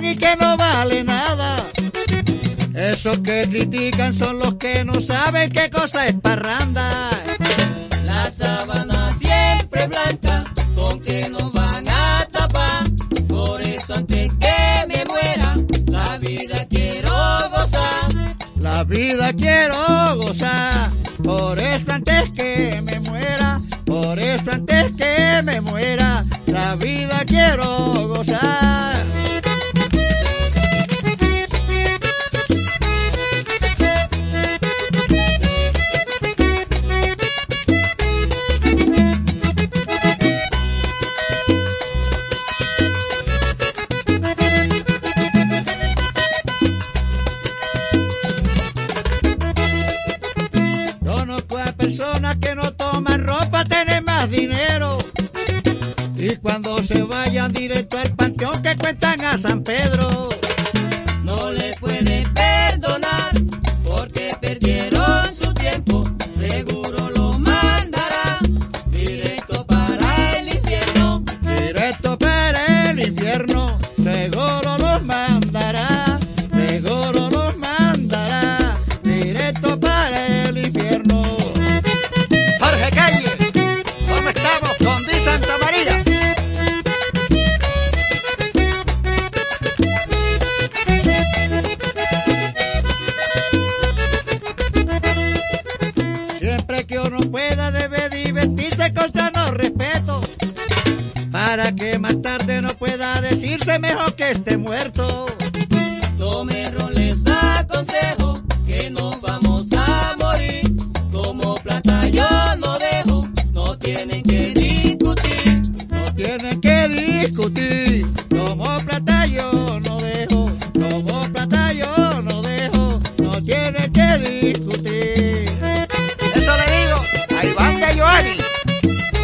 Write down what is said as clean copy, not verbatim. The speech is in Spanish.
y que no vale nada. Esos que critican son los que no saben qué cosa es parranda. La sábana siempre blanca, con que nos van a tapar. Por eso antes que me muera, la vida quiero gozar. La vida quiero gozar, por eso antes que me muera, por eso antes que me muera, la vida quiero gozar. Conozco a personas que no toman ropa, tienen más dinero, y cuando se vayan directo al panteón que cuentan a San Pedro. No le puede perdonar, porque perdieron su tiempo, seguro lo mandará directo para el infierno. Directo para el infierno, seguro los mandará, seguro los mandará, directo para el infierno. Jorge Calle, ¿cómo estamos con Di Santa María? Siempre que uno pueda debe divertirse con sano respeto, para que más tarde no pueda decirse mejor que esté muerto. Tome ron, les aconsejo que nos vamos a morir. Como plata yo no dejo, no tienen que discutir. No tienen que discutir, como plata yo no dejo, como plata yo no dejo, no tienen que discutir. Eso le digo a Iván de Giovanni.